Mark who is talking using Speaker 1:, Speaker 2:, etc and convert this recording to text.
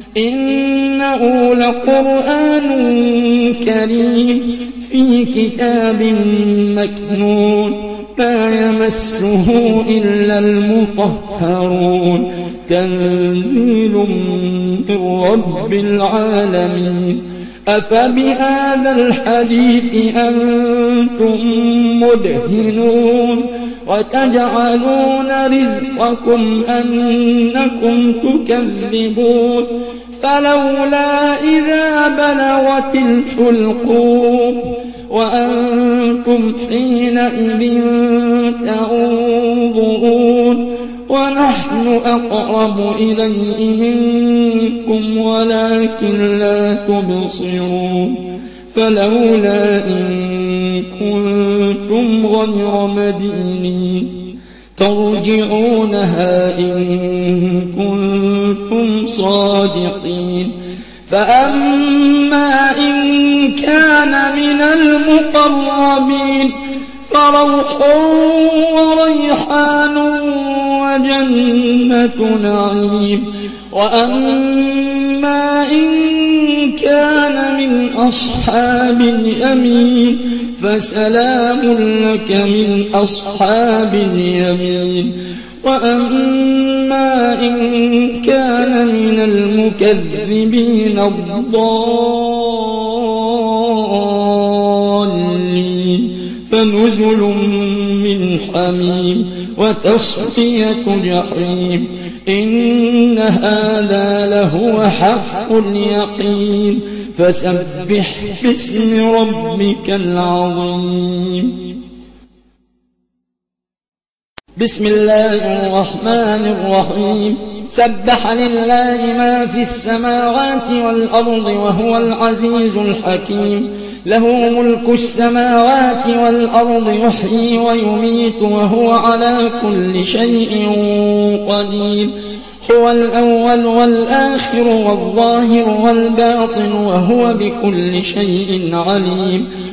Speaker 1: إنه لقرآن كريم في كتاب مكنون لا يمسه إلا المطهرون تنزيل من رب العالمين أفبهذا الحديث أنتم مدهنون وتجعلون رزقكم أنكم تكذبون فلولا إذا بلغت الحلقوم وأنتم حينئذ تنظرون ونحن أقرب إليه منكم ولكن لا تبصرون فلولا إن كنتم غير مدينين ترجعونها إن كنتم صادقين فأما إن كان من المقربين فروح وريحان وجنة نعيم وأما إن كان من أصحاب اليمين فسلام لك من أصحاب اليمين وأما إن كان من المكذبين الضالين فنزل من حميم وتصفية جحيم إن هذا لهو حق اليقين فسبح باسم ربك العظيم بسم الله الرحمن الرحيم سبح لله ما في السماوات والأرض وهو العزيز الحكيم له ملك السماوات والأرض يحيي ويميت وهو على كل شيء قدير هو الأول والآخر والظاهر والباطن وهو بكل شيء عليم